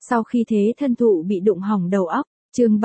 Sau khi thế thân thụ bị đụng hỏng đầu óc, chương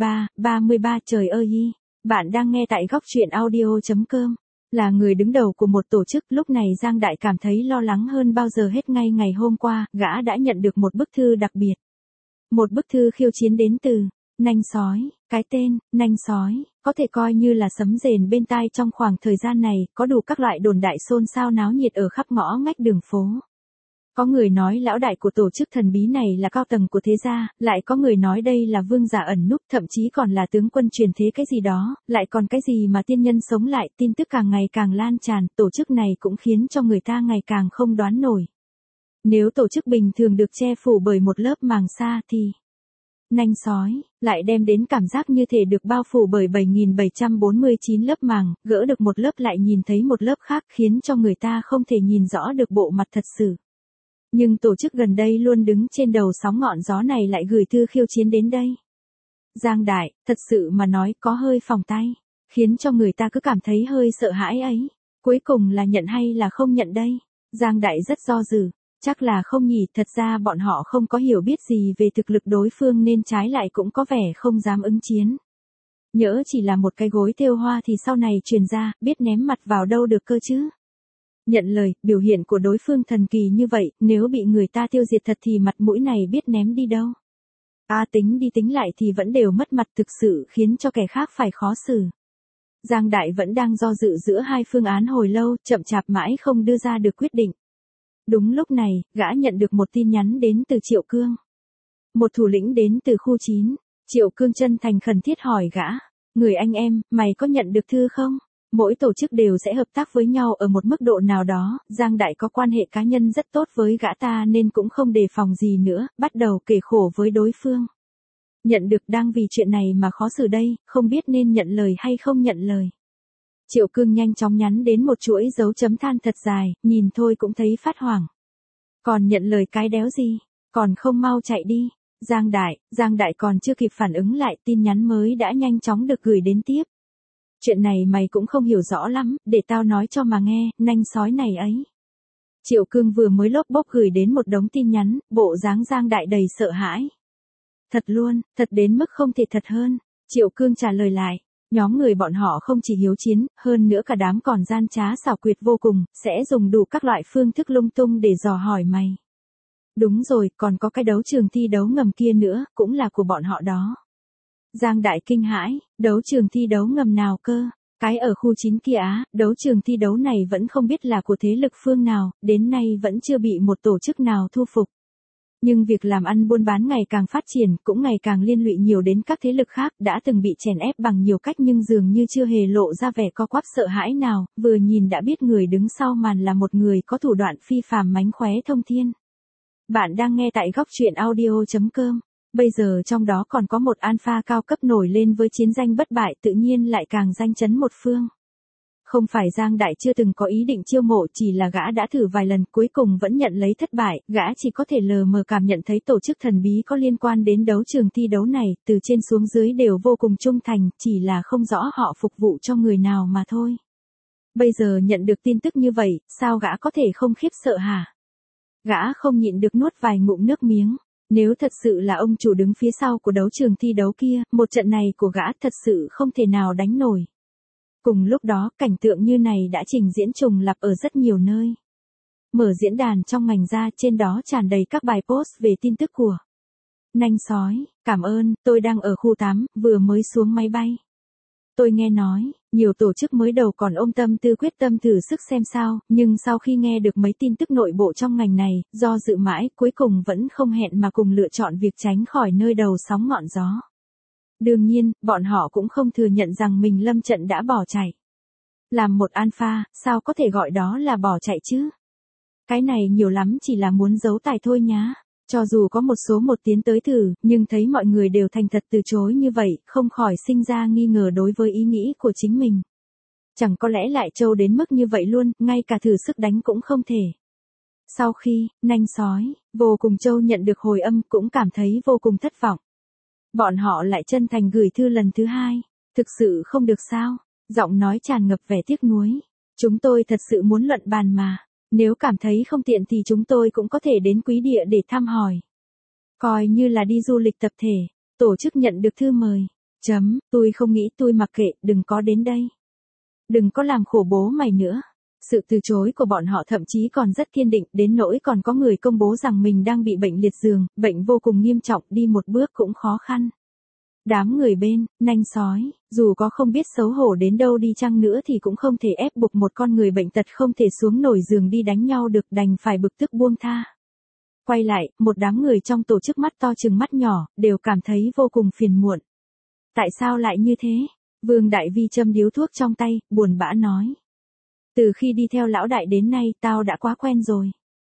33 trời ơi hi. Bạn đang nghe tại góc truyện audio.com. Là người đứng đầu của một tổ chức, lúc này Giang Đại cảm thấy lo lắng hơn bao giờ hết. Ngay ngày hôm qua, gã đã nhận được một bức thư đặc biệt. Một bức thư khiêu chiến đến từ Nanh Sói. Cái tên Nanh Sói có thể coi như là sấm rền bên tai trong khoảng thời gian này, có đủ các loại đồn đại xôn xao náo nhiệt ở khắp ngõ ngách đường phố. Có người nói lão đại của tổ chức thần bí này là cao tầng của thế gia, lại có người nói đây là vương giả ẩn núp, thậm chí còn là tướng quân truyền thế cái gì đó, lại còn cái gì mà tiên nhân sống lại. Tin tức càng ngày càng lan tràn, tổ chức này cũng khiến cho người ta ngày càng không đoán nổi. Nếu tổ chức bình thường được che phủ bởi một lớp màng sa thì Nanh Sói lại đem đến cảm giác như thể được bao phủ bởi 7749 lớp màng, gỡ được một lớp lại nhìn thấy một lớp khác, khiến cho người ta không thể nhìn rõ được bộ mặt thật sự. Nhưng tổ chức gần đây luôn đứng trên đầu sóng ngọn gió này lại gửi thư khiêu chiến đến đây. Giang Đại, thật sự mà nói có hơi phỏng tay, khiến cho người ta cứ cảm thấy hơi sợ hãi ấy. Cuối cùng là nhận hay là không nhận đây? Giang Đại rất do dự, chắc là không nhỉ, thật ra bọn họ không có hiểu biết gì về thực lực đối phương nên trái lại cũng có vẻ không dám ứng chiến. Nhỡ chỉ là một cái gối thêu hoa thì sau này truyền ra, biết ném mặt vào đâu được cơ chứ. Nhận lời, biểu hiện của đối phương thần kỳ như vậy, nếu bị người ta tiêu diệt thật thì mặt mũi này biết ném đi đâu. Tính đi tính lại thì vẫn đều mất mặt, thực sự khiến cho kẻ khác phải khó xử. Giang Đại vẫn đang do dự giữa hai phương án hồi lâu, chậm chạp mãi không đưa ra được quyết định. Đúng lúc này, gã nhận được một tin nhắn đến từ Triệu Cương. Một thủ lĩnh đến từ khu 9. Triệu Cương chân thành khẩn thiết hỏi gã, người anh em, mày có nhận được thư không? Mỗi tổ chức đều sẽ hợp tác với nhau ở một mức độ nào đó, Giang Đại có quan hệ cá nhân rất tốt với gã ta nên cũng không đề phòng gì nữa, bắt đầu kể khổ với đối phương. Nhận được, đang vì chuyện này mà khó xử đây, không biết nên nhận lời hay không nhận lời. Triệu Cương nhanh chóng nhắn đến một chuỗi dấu chấm than thật dài, nhìn thôi cũng thấy phát hoảng. Còn nhận lời cái đéo gì, còn không mau chạy đi. Giang Đại còn chưa kịp phản ứng lại, tin nhắn mới đã nhanh chóng được gửi đến tiếp. Chuyện này mày cũng không hiểu rõ lắm, để tao nói cho mà nghe, Nanh Sói này ấy. Triệu Cương vừa mới lốp bốp gửi đến một đống tin nhắn, bộ dáng Giang Đại đầy sợ hãi. Thật luôn, thật đến mức không thể thật hơn. Triệu Cương trả lời lại, nhóm người bọn họ không chỉ hiếu chiến, hơn nữa cả đám còn gian trá xảo quyệt vô cùng, sẽ dùng đủ các loại phương thức lung tung để dò hỏi mày. Đúng rồi, còn có cái đấu trường thi đấu ngầm kia nữa, cũng là của bọn họ đó. Giang Đại kinh hãi, đấu trường thi đấu ngầm nào cơ? Cái ở khu 9 kia á, đấu trường thi đấu này vẫn không biết là của thế lực phương nào, đến nay vẫn chưa bị một tổ chức nào thu phục. Nhưng việc làm ăn buôn bán ngày càng phát triển, cũng ngày càng liên lụy nhiều đến các thế lực khác, đã từng bị chèn ép bằng nhiều cách nhưng dường như chưa hề lộ ra vẻ co quắp sợ hãi nào, vừa nhìn đã biết người đứng sau màn là một người có thủ đoạn phi phàm mánh khóe thông thiên. Bạn đang nghe tại góc truyện audio.com. Bây giờ trong đó còn có một alpha cao cấp nổi lên với chiến danh bất bại, tự nhiên lại càng danh chấn một phương. Không phải Giang Đại chưa từng có ý định chiêu mộ, chỉ là gã đã thử vài lần cuối cùng vẫn nhận lấy thất bại, gã chỉ có thể lờ mờ cảm nhận thấy tổ chức thần bí có liên quan đến đấu trường thi đấu này, từ trên xuống dưới đều vô cùng trung thành, chỉ là không rõ họ phục vụ cho người nào mà thôi. Bây giờ nhận được tin tức như vậy, sao gã có thể không khiếp sợ hả? Gã không nhịn được nuốt vài ngụm nước miếng. Nếu thật sự là ông chủ đứng phía sau của đấu trường thi đấu kia, một trận này của gã thật sự không thể nào đánh nổi. Cùng lúc đó, cảnh tượng như này đã trình diễn trùng lặp ở rất nhiều nơi. Mở diễn đàn trong ngành ra, trên đó tràn đầy các bài post về tin tức của Nanh Sói. Cảm ơn, tôi đang ở khu 8, vừa mới xuống máy bay. Tôi nghe nói, nhiều tổ chức mới đầu còn ôm tâm tư quyết tâm thử sức xem sao, nhưng sau khi nghe được mấy tin tức nội bộ trong ngành này, do dự mãi, cuối cùng vẫn không hẹn mà cùng lựa chọn việc tránh khỏi nơi đầu sóng ngọn gió. Đương nhiên, bọn họ cũng không thừa nhận rằng mình lâm trận đã bỏ chạy. Làm một alpha, sao có thể gọi đó là bỏ chạy chứ? Cái này nhiều lắm chỉ là muốn giấu tài thôi nhá. Cho dù có một số một tiến tới thử, nhưng thấy mọi người đều thành thật từ chối như vậy, không khỏi sinh ra nghi ngờ đối với ý nghĩ của chính mình. Chẳng có lẽ lại trâu đến mức như vậy luôn, ngay cả thử sức đánh cũng không thể. Sau khi, Nanh Sói, vô cùng trâu nhận được hồi âm cũng cảm thấy vô cùng thất vọng. Bọn họ lại chân thành gửi thư lần thứ hai. Thực sự không được sao? Giọng nói tràn ngập vẻ tiếc nuối. Chúng tôi thật sự muốn luận bàn mà. Nếu cảm thấy không tiện thì chúng tôi cũng có thể đến quý địa để thăm hỏi. Coi như là đi du lịch tập thể, tổ chức nhận được thư mời. Tôi không nghĩ, tôi mặc kệ, đừng có đến đây. Đừng có làm khổ bố mày nữa. Sự từ chối của bọn họ thậm chí còn rất kiên định, đến nỗi còn có người công bố rằng mình đang bị bệnh liệt giường, bệnh vô cùng nghiêm trọng, đi một bước cũng khó khăn. Đám người bên, nanh sói, dù có không biết xấu hổ đến đâu đi chăng nữa thì cũng không thể ép buộc một con người bệnh tật không thể xuống nổi giường đi đánh nhau được, đành phải bực tức buông tha. Quay lại, một đám người trong tổ chức mắt to chừng mắt nhỏ, đều cảm thấy vô cùng phiền muộn. Tại sao lại như thế? Vương Đại Vi châm điếu thuốc trong tay, buồn bã nói. Từ khi đi theo lão đại đến nay, tao đã quá quen rồi.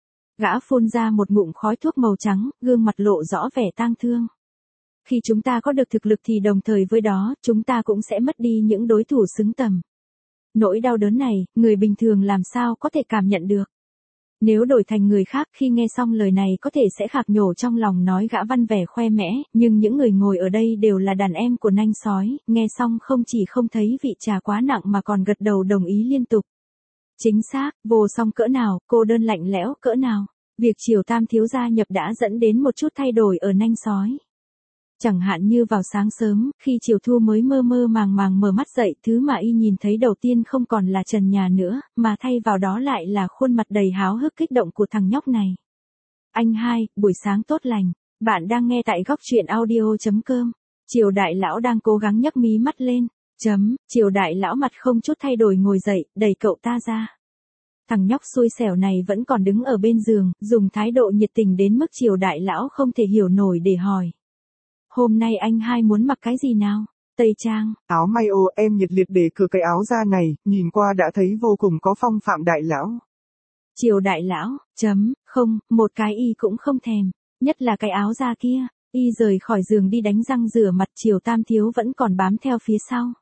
Gã phun ra một ngụm khói thuốc màu trắng, gương mặt lộ rõ vẻ tang thương. Khi chúng ta có được thực lực thì đồng thời với đó, chúng ta cũng sẽ mất đi những đối thủ xứng tầm. Nỗi đau đớn này, người bình thường làm sao có thể cảm nhận được. Nếu đổi thành người khác khi nghe xong lời này có thể sẽ khạc nhổ trong lòng, nói gã văn vẻ khoe mẽ, nhưng những người ngồi ở đây đều là đàn em của nanh sói, nghe xong không chỉ không thấy vị trà quá nặng mà còn gật đầu đồng ý liên tục. Chính xác, vô song cỡ nào, cô đơn lạnh lẽo cỡ nào. Việc Triều Tam thiếu gia nhập đã dẫn đến một chút thay đổi ở nanh sói. Chẳng hạn như vào sáng sớm, khi Triều Thu mới mơ mơ màng màng mở mắt dậy, thứ mà y nhìn thấy đầu tiên không còn là trần nhà nữa, mà thay vào đó lại là khuôn mặt đầy háo hức kích động của thằng nhóc này. Anh hai, buổi sáng tốt lành. Bạn đang nghe tại góc truyện audio.com. Triều Đại Lão đang cố gắng nhấc mí mắt lên. Triều Đại Lão mặt không chút thay đổi ngồi dậy, đẩy cậu ta ra. Thằng nhóc xui xẻo này vẫn còn đứng ở bên giường, dùng thái độ nhiệt tình đến mức Triều Đại Lão không thể hiểu nổi để hỏi. Hôm nay anh hai muốn mặc cái gì nào? Tây trang. Áo may ô, em nhiệt liệt để cử cái áo ra này, nhìn qua đã thấy vô cùng có phong phạm Đại Lão. Triều Đại Lão, không, một cái y cũng không thèm, nhất là cái áo da kia. Y rời khỏi giường đi đánh răng rửa mặt, Triều Tam thiếu vẫn còn bám theo phía sau.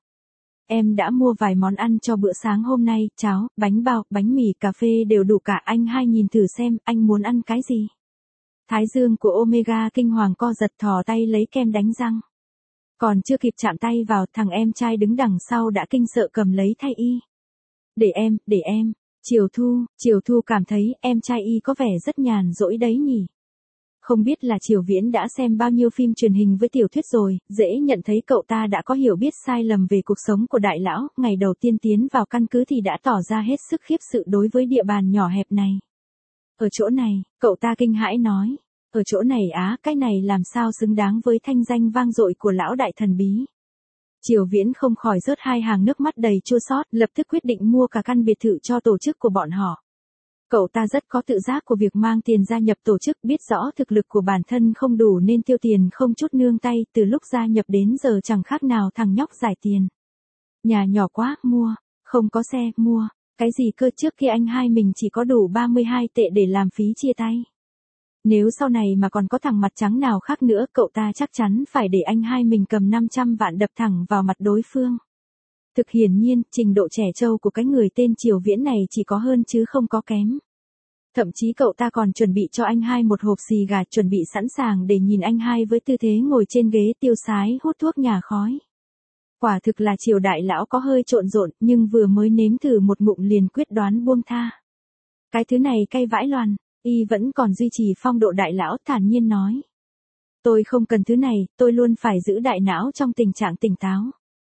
Em đã mua vài món ăn cho bữa sáng hôm nay, cháo, bánh bao, bánh mì, cà phê đều đủ cả, anh hai nhìn thử xem, anh muốn ăn cái gì? Thái dương của Omega kinh hoàng co giật, thò tay lấy kem đánh răng. Còn chưa kịp chạm tay vào, thằng em trai đứng đằng sau đã kinh sợ cầm lấy thay y. Để em. Triều Thu cảm thấy em trai y có vẻ rất nhàn rỗi đấy nhỉ. Không biết là Triều Viễn đã xem bao nhiêu phim truyền hình với tiểu thuyết rồi, dễ nhận thấy cậu ta đã có hiểu biết sai lầm về cuộc sống của Đại Lão, ngày đầu tiên tiến vào căn cứ thì đã tỏ ra hết sức khiếp sự đối với địa bàn nhỏ hẹp này. Ở chỗ này, cậu ta kinh hãi nói. Ở chỗ này á, cái này làm sao xứng đáng với thanh danh vang dội của lão đại thần bí. Triều Viễn không khỏi rớt hai hàng nước mắt đầy chua xót, lập tức quyết định mua cả căn biệt thự cho tổ chức của bọn họ. Cậu ta rất có tự giác của việc mang tiền gia nhập tổ chức, biết rõ thực lực của bản thân không đủ nên tiêu tiền không chút nương tay, từ lúc gia nhập đến giờ chẳng khác nào thằng nhóc giải tiền. Nhà nhỏ quá, mua, không có xe, mua. Cái gì cơ, trước kia anh hai mình chỉ có đủ 32 tệ để làm phí chia tay. Nếu sau này mà còn có thằng mặt trắng nào khác nữa, cậu ta chắc chắn phải để anh hai mình cầm 500 vạn đập thẳng vào mặt đối phương. Thực hiển nhiên, trình độ trẻ trâu của cái người tên Triều Viễn này chỉ có hơn chứ không có kém. Thậm chí cậu ta còn chuẩn bị cho anh hai một hộp xì gà, chuẩn bị sẵn sàng để nhìn anh hai với tư thế ngồi trên ghế tiêu sái hút thuốc nhả khói. Quả thực là Triều Đại Lão có hơi trộn rộn, nhưng vừa mới nếm thử một ngụm liền quyết đoán buông tha. Cái thứ này cay vãi loàn, y vẫn còn duy trì phong độ Đại Lão, thản nhiên nói. Tôi không cần thứ này, tôi luôn phải giữ đại não trong tình trạng tỉnh táo.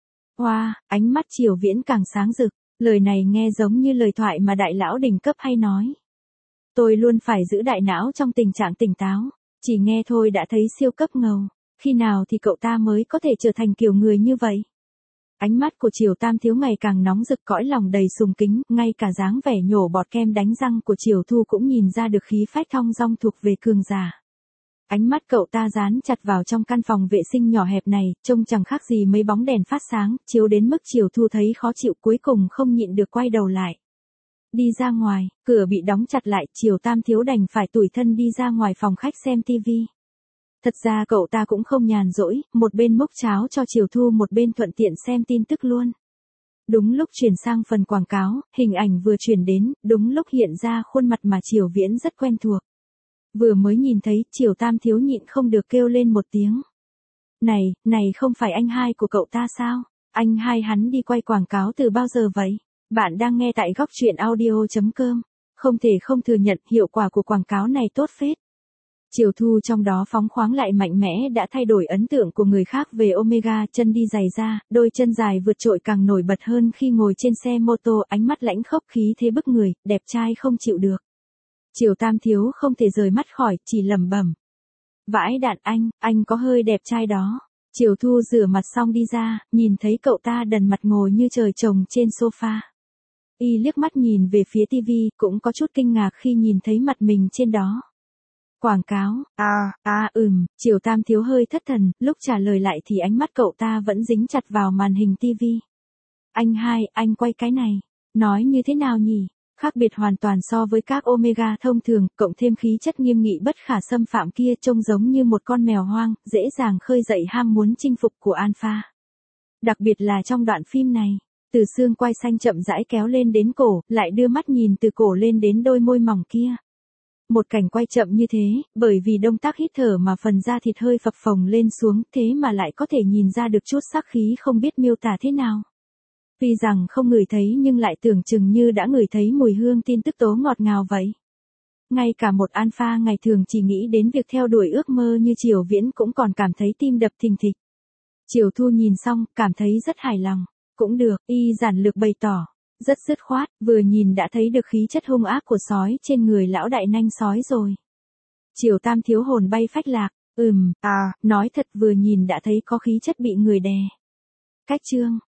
Wow, ánh mắt Triều Viễn càng sáng rực, lời này nghe giống như lời thoại mà Đại Lão đỉnh cấp hay nói. Tôi luôn phải giữ đại não trong tình trạng tỉnh táo, chỉ nghe thôi đã thấy siêu cấp ngầu, khi nào thì cậu ta mới có thể trở thành kiểu người như vậy? Ánh mắt của Triều Tam thiếu ngày càng nóng rực, cõi lòng đầy sùng kính, ngay cả dáng vẻ nhổ bọt kem đánh răng của Triều Thu cũng nhìn ra được khí phách thong dong thuộc về cường giả. Ánh mắt cậu ta dán chặt vào trong căn phòng vệ sinh nhỏ hẹp này, trông chẳng khác gì mấy bóng đèn phát sáng, chiếu đến mức Triều Thu thấy khó chịu, cuối cùng không nhịn được quay đầu lại. Đi ra ngoài, cửa bị đóng chặt lại, Triều Tam thiếu đành phải tủi thân đi ra ngoài phòng khách xem tivi. Thật ra cậu ta cũng không nhàn rỗi, một bên múc cháo cho Triều Thu một bên thuận tiện xem tin tức luôn. Đúng lúc chuyển sang phần quảng cáo, hình ảnh vừa chuyển đến, đúng lúc hiện ra khuôn mặt mà Triều Viễn rất quen thuộc. Vừa mới nhìn thấy, Triều Tam thiếu nhịn không được kêu lên một tiếng. Này không phải anh hai của cậu ta sao? Anh hai hắn đi quay quảng cáo từ bao giờ vậy? Bạn đang nghe tại góc truyện audio.com. Không thể không thừa nhận, hiệu quả của quảng cáo này tốt phết. Chiều Thu trong đó phóng khoáng lại mạnh mẽ đã thay đổi ấn tượng của người khác về Omega, chân đi giày da, đôi chân dài vượt trội càng nổi bật hơn khi ngồi trên xe mô tô, ánh mắt lãnh khốc khí thế bức người, đẹp trai không chịu được. Chiều Tam Thiếu không thể rời mắt khỏi, chỉ lẩm bẩm. Vãi đạn anh có hơi đẹp trai đó. Chiều Thu rửa mặt xong đi ra, nhìn thấy cậu ta đần mặt ngồi như trời trồng trên sofa. Y liếc mắt nhìn về phía tivi, cũng có chút kinh ngạc khi nhìn thấy mặt mình trên đó. Quảng cáo, Chiều Tam Thiếu hơi thất thần, lúc trả lời lại thì ánh mắt cậu ta vẫn dính chặt vào màn hình tivi. Anh quay cái này, nói như thế nào nhỉ? Khác biệt hoàn toàn so với các Omega thông thường, cộng thêm khí chất nghiêm nghị bất khả xâm phạm kia, trông giống như một con mèo hoang, dễ dàng khơi dậy ham muốn chinh phục của Alpha. Đặc biệt là trong đoạn phim này, từ xương quai xanh chậm rãi kéo lên đến cổ, lại đưa mắt nhìn từ cổ lên đến đôi môi mỏng kia. Một cảnh quay chậm như thế, bởi vì động tác hít thở mà phần da thịt hơi phập phồng lên xuống, thế mà lại có thể nhìn ra được chút sắc khí không biết miêu tả thế nào. Tuy rằng không ngửi thấy nhưng lại tưởng chừng như đã ngửi thấy mùi hương tin tức tố ngọt ngào vậy. Ngay cả một Alpha ngày thường chỉ nghĩ đến việc theo đuổi ước mơ như Triều Viễn cũng còn cảm thấy tim đập thình thịch. Triều Thu nhìn xong, cảm thấy rất hài lòng. Cũng được, y giản lược bày tỏ. Rất dứt khoát, vừa nhìn đã thấy được khí chất hung ác của sói trên người lão đại nanh sói rồi. Triều Tam Thiếu hồn bay phách lạc, nói thật vừa nhìn đã thấy có khí chất bị người đè. Cách chương